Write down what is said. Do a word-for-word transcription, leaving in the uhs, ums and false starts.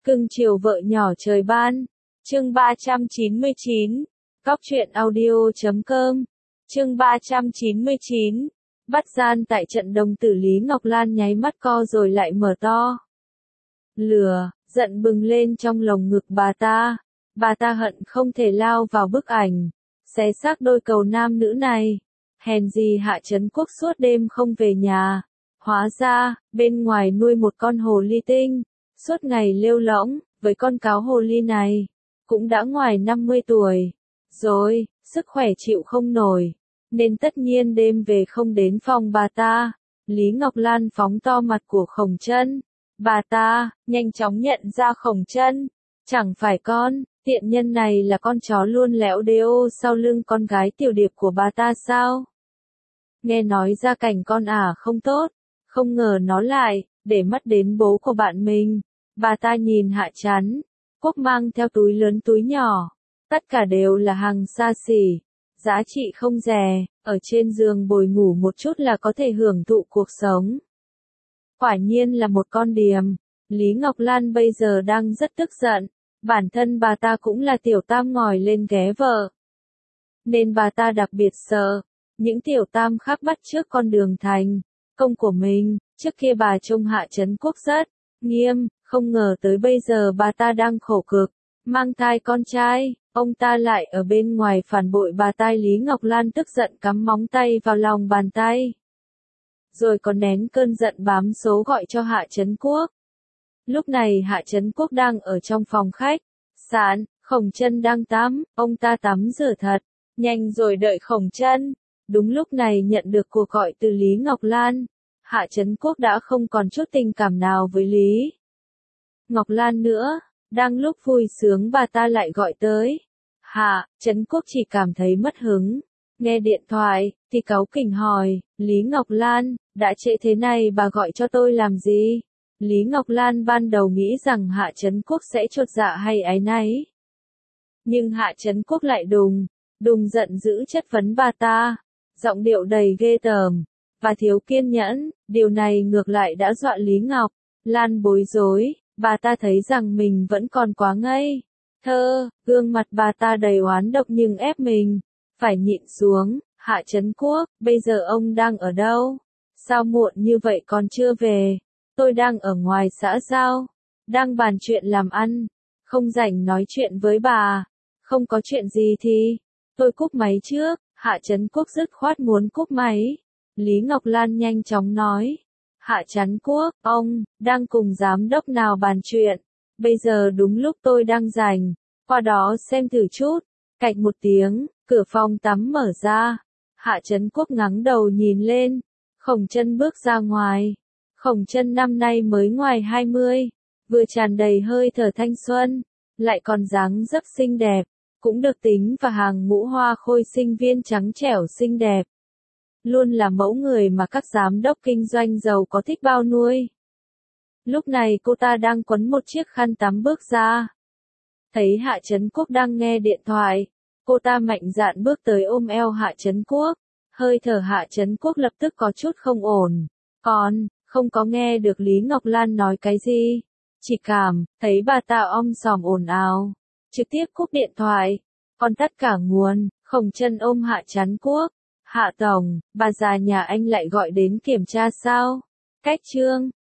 Cưng chiều vợ nhỏ trời ban. Chương ba trăm chín mươi chín. Cóc truyện audio chấm com. Chương ba trăm chín mươi chín. Bắt gian tại trận đồng tử. Lý Ngọc Lan nháy mắt co rồi lại mở to. Lửa, giận bừng lên trong lồng ngực bà ta. Bà ta hận không thể lao vào bức ảnh, xé xác đôi cầu nam nữ này. Hèn gì Hạ Trấn Quốc suốt đêm không về nhà. Hóa ra, bên ngoài nuôi một con hồ ly tinh, suốt ngày lêu lõng, với con cáo hồ ly này, cũng đã ngoài năm mươi tuổi, rồi, sức khỏe chịu không nổi, nên tất nhiên đêm về không đến phòng bà ta. Lý Ngọc Lan phóng to mặt của Khổng Chân. Bà ta, nhanh chóng nhận ra Khổng Chân, chẳng phải con, tiện nhân này là con chó luôn lẽo đêu sau lưng con gái tiểu điệp của bà ta sao? Nghe nói gia cảnh con ả không tốt, không ngờ nó lại, để mắt đến bố của bạn mình. Bà ta nhìn Hạ Trấn Quốc mang theo túi lớn túi nhỏ, tất cả đều là hàng xa xỉ, giá trị không rẻ, ở trên giường bồi ngủ một chút là có thể hưởng thụ cuộc sống. Quả nhiên là một con điềm. Lý Ngọc Lan bây giờ đang rất tức giận, bản thân bà ta cũng là tiểu tam ngòi lên ghé vợ, nên bà ta đặc biệt sợ những tiểu tam khác bắt chước con đường thành công của mình. Trước kia bà trông Hạ Trấn Quốc rất nghiêm, không ngờ tới bây giờ bà ta đang khổ cực, mang thai con trai, ông ta lại ở bên ngoài phản bội bà ta. Lý Ngọc Lan tức giận cắm móng tay vào lòng bàn tay, rồi còn nén cơn giận bám số gọi cho Hạ Trấn Quốc. Lúc này Hạ Trấn Quốc đang ở trong phòng khách sạn, Khổng Chân đang tắm, ông ta tắm rửa thật nhanh rồi đợi Khổng Chân. Đúng lúc này nhận được cuộc gọi từ Lý Ngọc Lan. Hạ Trấn Quốc đã không còn chút tình cảm nào với Lý Ngọc Lan nữa. Đang lúc vui sướng bà ta lại gọi tới. Hạ Trấn Quốc chỉ cảm thấy mất hứng. Nghe điện thoại, thì cáu kỉnh hỏi, Lý Ngọc Lan, đã trễ thế này bà gọi cho tôi làm gì? Lý Ngọc Lan ban đầu nghĩ rằng Hạ Trấn Quốc sẽ chột dạ hay áy náy. Nhưng Hạ Trấn Quốc lại đùng, đùng giận dữ chất vấn bà ta, giọng điệu đầy ghê tởm và thiếu kiên nhẫn. Điều này ngược lại đã dọa Lý Ngọc Lan bối rối. Bà ta thấy rằng mình vẫn còn quá ngây thơ, gương mặt bà ta đầy oán độc nhưng ép mình phải nhịn xuống. Hạ Trấn Quốc, bây giờ ông đang ở đâu? Sao muộn như vậy còn chưa về? Tôi đang ở ngoài xã giao, đang bàn chuyện làm ăn, không rảnh nói chuyện với bà. Không có chuyện gì thì tôi cúp máy trước. Hạ Trấn Quốc dứt khoát muốn cúp máy. Lý Ngọc Lan nhanh chóng nói, Hạ Trấn Quốc, ông đang cùng giám đốc nào bàn chuyện? Bây giờ đúng lúc tôi đang rảnh, qua đó xem thử chút. Cạch một tiếng, cửa phòng tắm mở ra. Hạ Trấn Quốc ngẩng đầu nhìn lên. Khổng Chân bước ra ngoài. Khổng Chân năm nay mới ngoài hai mươi, vừa tràn đầy hơi thở thanh xuân, lại còn dáng dấp xinh đẹp, cũng được tính vào hàng ngũ hoa khôi sinh viên trắng trẻo xinh đẹp. Luôn là mẫu người mà các giám đốc kinh doanh giàu có thích bao nuôi. Lúc này cô ta đang quấn một chiếc khăn tắm bước ra. Thấy Hạ Trấn Quốc đang nghe điện thoại, cô ta mạnh dạn bước tới ôm eo Hạ Trấn Quốc. Hơi thở Hạ Trấn Quốc lập tức có chút không ổn. Còn không có nghe được Lý Ngọc Lan nói cái gì, chỉ cảm thấy bà ta om sòm ồn ào, trực tiếp cúp điện thoại, còn tắt cả nguồn. Khổng Chân ôm Hạ Trấn Quốc, Hạ tổng, bà già nhà anh lại gọi đến kiểm tra sao? Cách trương,